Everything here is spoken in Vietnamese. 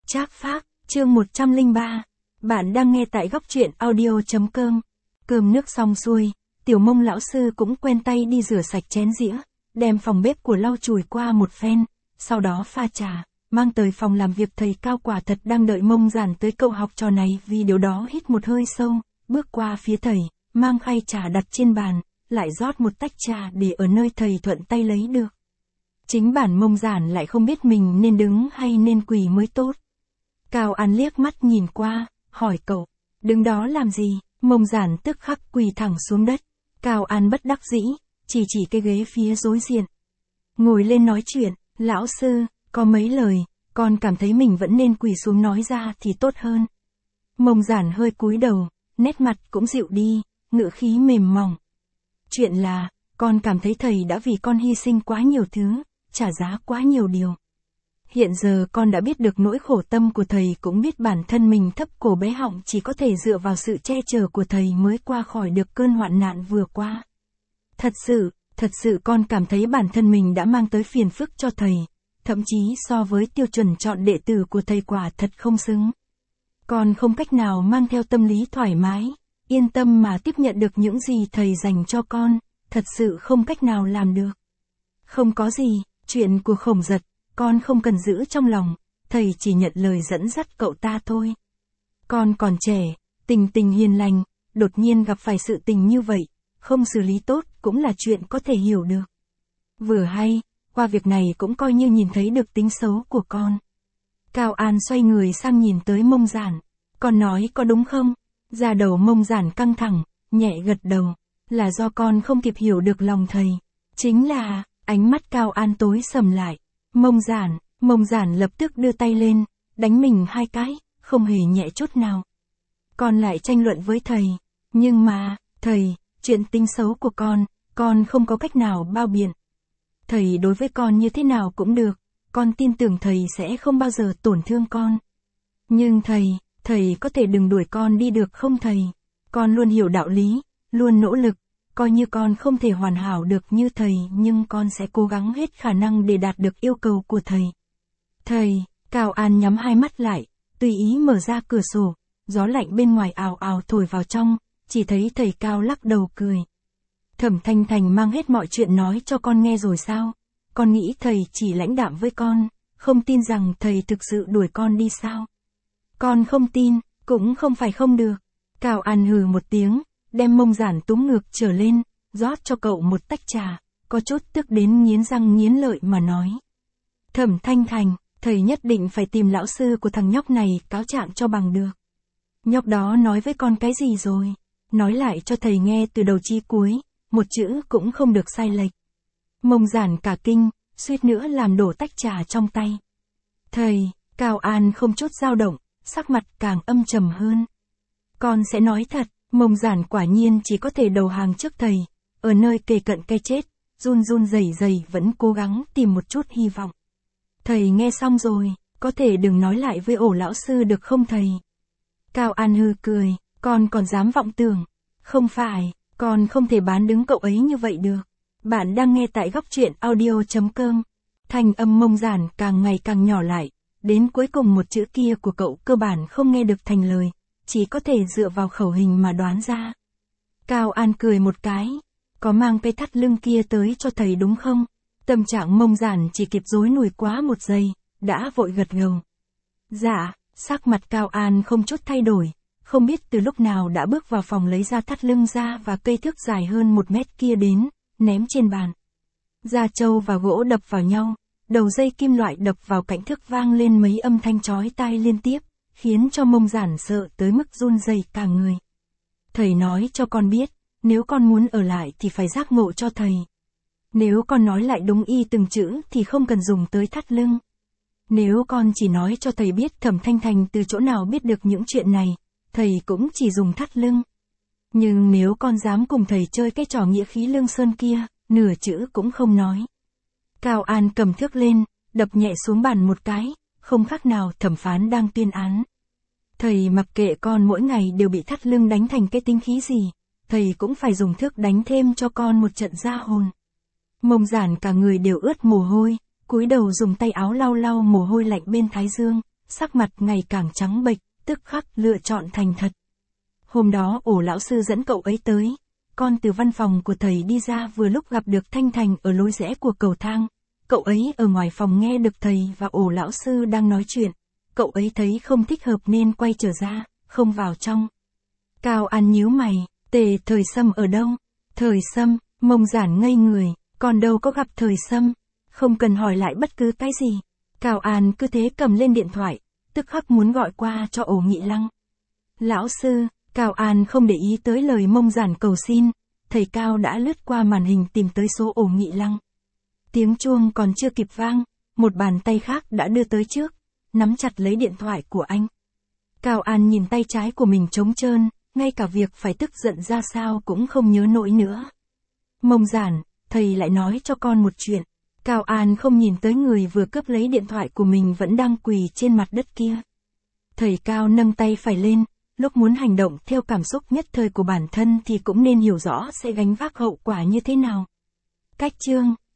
Trác Phác, chương 103. Bạn đang nghe tại góc truyện audio.com. Cơm nước xong xuôi, Tiểu Mông lão sư cũng quen tay đi rửa sạch chén dĩa, đem phòng bếp của lau chùi qua một phen, sau đó pha trà, mang tới phòng làm việc thầy Cao quả thật đang đợi Mông giản tới cậu học trò này, vì điều đó hít một hơi sâu, bước qua phía thầy, mang khay trà đặt trên bàn, lại rót một tách trà để ở nơi thầy thuận tay lấy được. Chính bản Mông giản lại không biết mình nên đứng hay nên quỳ mới tốt. Cao An liếc mắt nhìn qua, hỏi cậu, đứng đó làm gì? Mông giản tức khắc quỳ thẳng xuống đất. Cao An bất đắc dĩ, chỉ cái ghế phía đối diện. Ngồi lên nói chuyện, lão sư, có mấy lời, con cảm thấy mình vẫn nên quỳ xuống nói ra thì tốt hơn. Mông giản hơi cúi đầu, nét mặt cũng dịu đi, ngữ khí mềm mỏng. Chuyện là, con cảm thấy thầy đã vì con hy sinh quá nhiều thứ, trả giá quá nhiều điều. Hiện giờ con đã biết được nỗi khổ tâm của thầy, cũng biết bản thân mình thấp cổ bé họng, chỉ có thể dựa vào sự che chở của thầy mới qua khỏi được cơn hoạn nạn vừa qua. Thật sự con cảm thấy bản thân mình đã mang tới phiền phức cho thầy, thậm chí so với tiêu chuẩn chọn đệ tử của thầy quả thật không xứng. Con không cách nào mang theo tâm lý thoải mái, yên tâm mà tiếp nhận được những gì thầy dành cho con, thật sự không cách nào làm được. Không có gì, chuyện của Khổng Giật, con không cần giữ trong lòng, thầy chỉ nhận lời dẫn dắt cậu ta thôi. Con còn trẻ, tình hiền lành, đột nhiên gặp phải sự tình như vậy, không xử lý tốt cũng là chuyện có thể hiểu được. Vừa hay, qua việc này cũng coi như nhìn thấy được tính xấu của con. Cao An xoay người sang nhìn tới Mông giản, con nói có đúng không? Da đầu Mông giản căng thẳng, nhẹ gật đầu, là do con không kịp hiểu được lòng thầy. Chính là, ánh mắt Cao An tối sầm lại. Mông giản lập tức đưa tay lên, đánh mình 2 cái, không hề nhẹ chút nào. Con lại tranh luận với thầy, nhưng mà, thầy, chuyện tính xấu của con không có cách nào bao biện. Thầy đối với con như thế nào cũng được, con tin tưởng thầy sẽ không bao giờ tổn thương con. Nhưng thầy có thể đừng đuổi con đi được không thầy? Con luôn hiểu đạo lý, luôn nỗ lực, coi như con không thể hoàn hảo được như thầy, nhưng con sẽ cố gắng hết khả năng để đạt được yêu cầu của thầy. Thầy, Cao An nhắm 2 mắt lại, tùy ý mở ra cửa sổ, gió lạnh bên ngoài ào ào thổi vào trong, chỉ thấy thầy Cao lắc đầu cười. Thẩm Thanh Thành mang hết mọi chuyện nói cho con nghe rồi sao? Con nghĩ thầy chỉ lãnh đạm với con, không tin rằng thầy thực sự đuổi con đi sao? Con không tin, cũng không phải không được. Cao An hừ một tiếng, đem Mông giản túm ngược trở lên, rót cho cậu một tách trà, có chút tức đến nghiến răng nghiến lợi mà nói. Thẩm Thanh Thành, thầy nhất định phải tìm lão sư của thằng nhóc này cáo trạng cho bằng được. Nhóc đó nói với con cái gì rồi? Nói lại cho thầy nghe từ đầu chí cuối, một chữ cũng không được sai lệch. Mông giản cả kinh, suýt nữa làm đổ tách trà trong tay. Thầy, Cao An không chút dao động, sắc mặt càng âm trầm hơn. Con sẽ nói thật. Mông giản quả nhiên chỉ có thể đầu hàng trước thầy, ở nơi kề cận cái chết, run rẩy vẫn cố gắng tìm một chút hy vọng. Thầy nghe xong rồi, có thể đừng nói lại với ổ lão sư được không thầy? Cao An hừ cười, con còn dám vọng tưởng. Không phải, con không thể bán đứng cậu ấy như vậy được. Bạn đang nghe tại góc truyện audio.com. Thanh âm Mông giản càng ngày càng nhỏ lại, đến cuối cùng một chữ kia của cậu cơ bản không nghe được thành lời, chỉ có thể dựa vào khẩu hình mà đoán ra. Cao An cười một cái, có mang cái thắt lưng kia tới cho thầy đúng không? Tâm trạng Mông giản chỉ kịp rối nùi quá một giây, đã vội gật gđầu. Dạ, sắc mặt Cao An không chút thay đổi, không biết từ lúc nào đã bước vào phòng lấy ra thắt lưng ra và cây thước dài hơn 1 mét kia đến, ném trên bàn. Da trâu và gỗ đập vào nhau, đầu dây kim loại đập vào cạnh thước vang lên mấy âm thanh chói tai liên tiếp, khiến cho Mông giản sợ tới mức run rẩy cả người. Thầy nói cho con biết, nếu con muốn ở lại thì phải giác ngộ cho thầy. Nếu con nói lại đúng y từng chữ thì không cần dùng tới thắt lưng. Nếu con chỉ nói cho thầy biết Thẩm Thanh Thành từ chỗ nào biết được những chuyện này, thầy cũng chỉ dùng thắt lưng. Nhưng nếu con dám cùng thầy chơi cái trò nghĩa khí lương sơn kia, nửa chữ cũng không nói. Cao An cầm thước lên, đập nhẹ xuống bàn một cái, không khác nào thẩm phán đang tuyên án. Thầy mặc kệ con mỗi ngày đều bị thắt lưng đánh thành cái tinh khí gì, thầy cũng phải dùng thước đánh thêm cho con một trận ra hồn. Mông giản cả người đều ướt mồ hôi, cúi đầu dùng tay áo lau mồ hôi lạnh bên thái dương, sắc mặt ngày càng trắng bệch, tức khắc lựa chọn thành thật. Hôm đó Ổ lão sư dẫn cậu ấy tới, con từ văn phòng của thầy đi ra vừa lúc gặp được Thanh Thành ở lối rẽ của cầu thang. Cậu ấy ở ngoài phòng nghe được thầy và Ổ lão sư đang nói chuyện. Cậu ấy thấy không thích hợp nên quay trở ra, không vào trong. Cao An nhíu mày, Tề Thời Sâm ở đâu? Thời Sâm, Mông Giản ngây người, còn đâu có gặp Thời Sâm. Không cần hỏi lại bất cứ cái gì. Cao An cứ thế cầm lên điện thoại, tức khắc muốn gọi qua cho Ổ Nghị Lăng. Lão sư, Cao An không để ý tới lời Mông Giản cầu xin, thầy Cao đã lướt qua màn hình tìm tới số Ổ Nghị Lăng. Tiếng chuông còn chưa kịp vang, một bàn tay khác đã đưa tới trước, nắm chặt lấy điện thoại của anh. Cao An nhìn tay trái của mình trống trơn, ngay cả việc phải tức giận ra sao cũng không nhớ nổi nữa. Mông Giản, thầy lại nói cho con một chuyện. Cao An không nhìn tới người vừa cướp lấy điện thoại của mình vẫn đang quỳ trên mặt đất kia. Thầy Cao nâng tay phải lên, lúc muốn hành động theo cảm xúc nhất thời của bản thân thì cũng nên hiểu rõ sẽ gánh vác hậu quả như thế nào. Cách chương